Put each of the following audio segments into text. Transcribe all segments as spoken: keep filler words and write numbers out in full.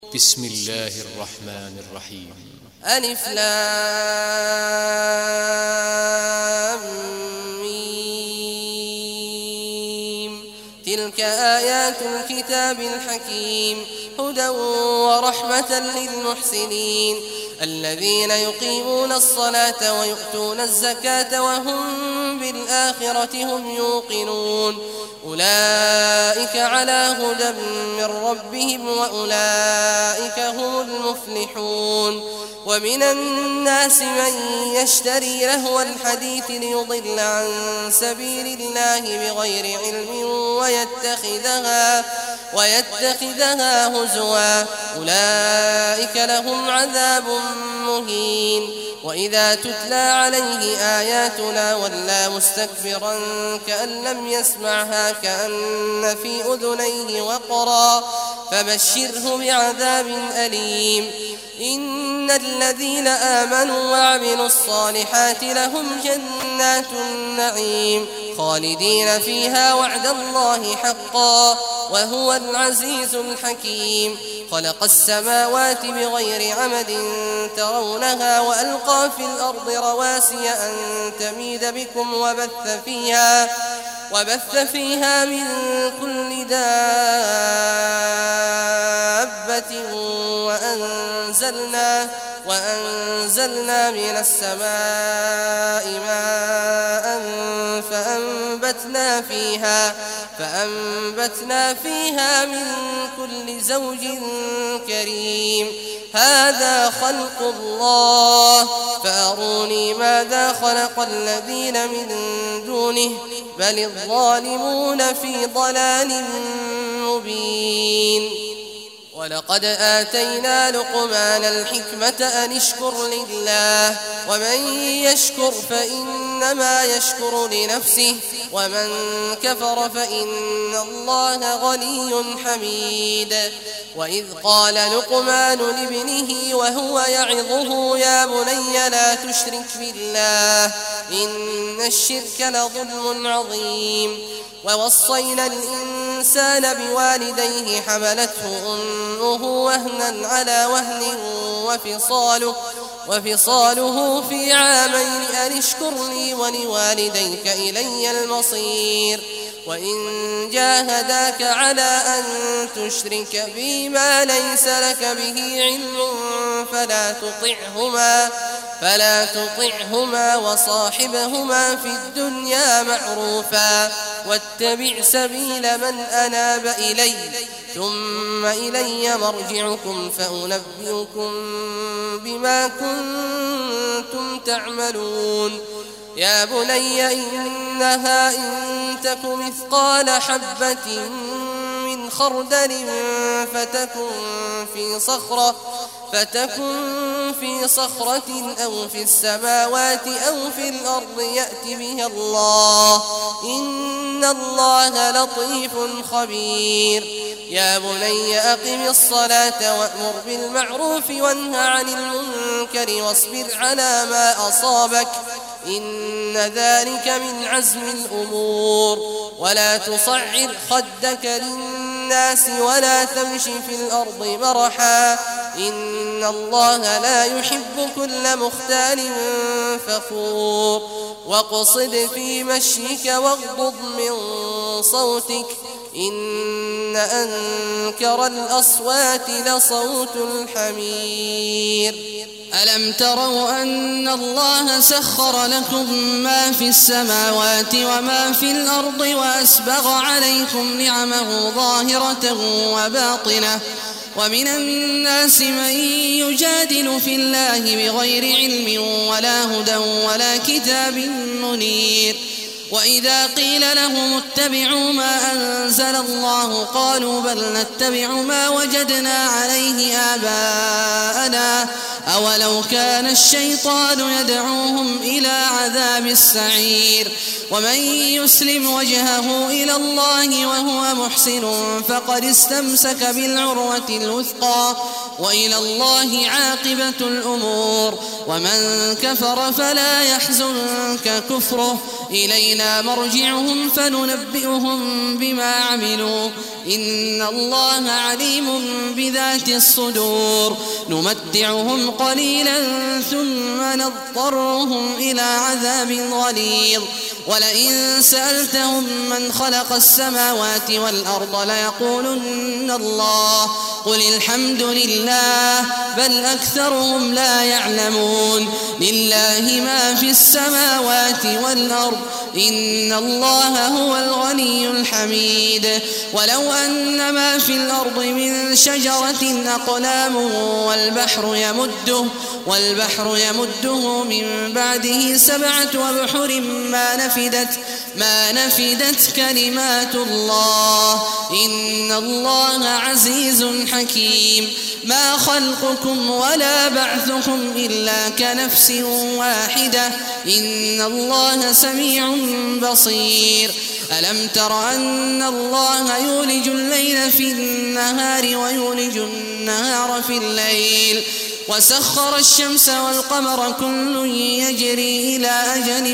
بسم الله الرحمن الرحيم. ألف لام ميم. تلك آيات الكتاب الحكيم هدى ورحمة للمحسنين الذين يقيمون الصلاة ويؤتون الزكاة وهم بالآخرة هم يوقنون أولئك على هدى من ربهم وأولئك هم المفلحون. ومن الناس من يشتري لهو الحديث ليضل عن سبيل الله بغير علم ويتخذها, ويتخذها هزوا أولئك لهم عذاب مهين. وإذا تتلى عليه آياتنا ولى مستكبرا كأن لم يسمعها كأن في أذنيه وقرا فبشره بعذاب أليم. إن الذين آمنوا وعملوا الصالحات لهم جنات النعيم خالدين فيها وعد الله حقا وهو العزيز الحكيم. خلق السماوات بغير عمد ترونها وألقى في الأرض رواسي أن تميد بكم وبث فيها, وبث فيها من كل دابة وأنزلنا, وأنزلنا من السماء ماء فأنبتنا فيها, فأنبتنا فيها من كل زوج كريم. هذا خلق الله فأروني ماذا خلق الذين من دونه بل الظالمون في ضلال مبين. ولقد آتينا لقمان الحكمة أن اشكر لله ومن يشكر فإنما يشكر لنفسه ومن كفر فإن الله غني حميد. وإذ قال لقمان لابنه وهو يعظه يا بني لا تشرك بالله إن الشرك لظلم عظيم. ووصينا الإنسان بوالديه حملته أمه وهنا على وهن وفصاله, وفصاله في عامين أن اشكر لي ولوالديك إلي المصير. وإن جاهداك على أن تشرك بي ما ليس لك به علم فلا تطعهما, فلا تطعهما وصاحبهما في الدنيا معروفا واتبع سبيل من أناب إلي ثم إلي مرجعكم فأنبئكم بما كنتم تعملون. يا بني إنها إن تك مثقال حبة من خردل فتكن في صخرة, فتكن في صخرة أو في السماوات أو في الأرض يأت بها الله إن الله لطيف خبير. يا بني أقم الصلاة وأمر بالمعروف وانه عن المنكر واصبر على ما أصابك إن ذلك من عزم الأمور. ولا تصعر خدك للناس ولا تمش في الأرض مرحا إن الله لا يحب كل مختال فخور. واقصد في مشيك واغضض من صوتك إن أنكر الأصوات لصوت الحمير. ألم تروا أن الله سخر لكم ما في السماوات وما في الأرض وأسبغ عليكم نعمه ظاهرة وباطنة ومن الناس من يجادل في الله بغير علم ولا هدى ولا كتاب منير. وإذا قيل لهم اتبعوا ما أنزل الله قالوا بل نتبع ما وجدنا عليه آباءنا أولو كان الشيطان يدعوهم إلى عذاب السعير ومن يسلم وجهه إلى الله وهو محسن فقد استمسك بالعروة الوثقى وإلى الله عاقبة الأمور ومن كفر فلا يحزنك كفره إلينا مرجعهم فننبئهم بما عملوا إن الله عليم بذات الصدور نمتعهم قليلا ثم نضطرهم إلى عذاب غليظ ولئن سألتهم من خلق السماوات والأرض ليقولن الله قل الحمد لله بل أكثرهم لا يعلمون لله ما في السماوات والأرض إن الله هو الغني الحميد ولو أن ما في الأرض من شجرة أقلام والبحر يمده والبحر يمده من بعده سبعة أبحر ما نفدت ما نفدت كلمات الله إن الله عزيز حكيم ما خلقكم ولا بعثكم إلا كنفس واحدة إن الله سميع بصير ألم تر أن الله يولج الليل في النهار ويولج النهار في الليل وسخر الشمس والقمر كل يجري إلى أجل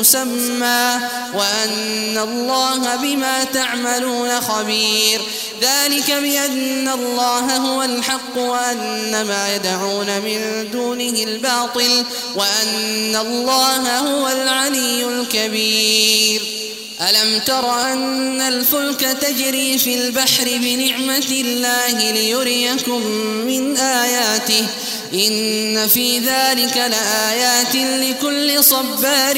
مسمى وأن الله بما تعملون خبير ذلك بأن الله هو الحق وأن ما يدعون من دونه الباطل وأن الله هو العلي الكبير ألم تر أن الفلك تجري في البحر بنعمة الله ليريكم من آياته إن في ذلك لآيات لكل صبار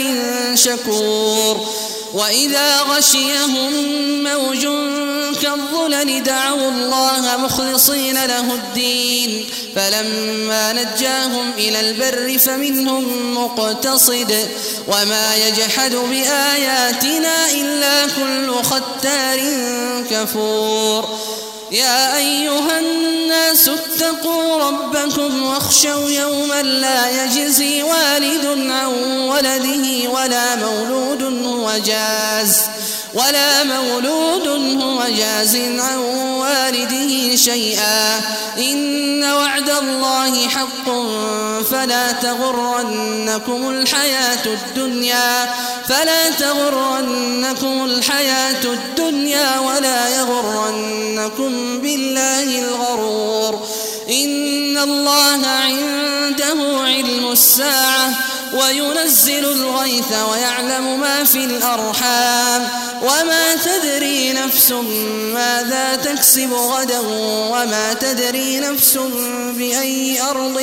شكور وإذا غشيهم موج كالظلل دعوا الله مخلصين له الدين فلما نجاهم إلى البر فمنهم مقتصد وما يجحد بآياتنا إلا كل ختار كفور يا أيها الناس اتقوا ربكم واخشوا يوما لا يجزي والد عن ولده ولا مولود هو جاز ولا مولود هو جاز عن والده شيئا إن وعد الله حق فلا تغرنكم الحياة الدنيا فلا تغرنكم الحياة الدنيا ولا يغرنكم بالله الغرور إن الله عنده علم الساعة وينزل الغيث ويعلم ما في الأرحام وما تدري نفس ماذا تكسب غدا وما تدري نفس بأي أرض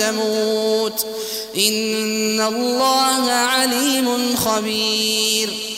تموت إن الله عليم خبير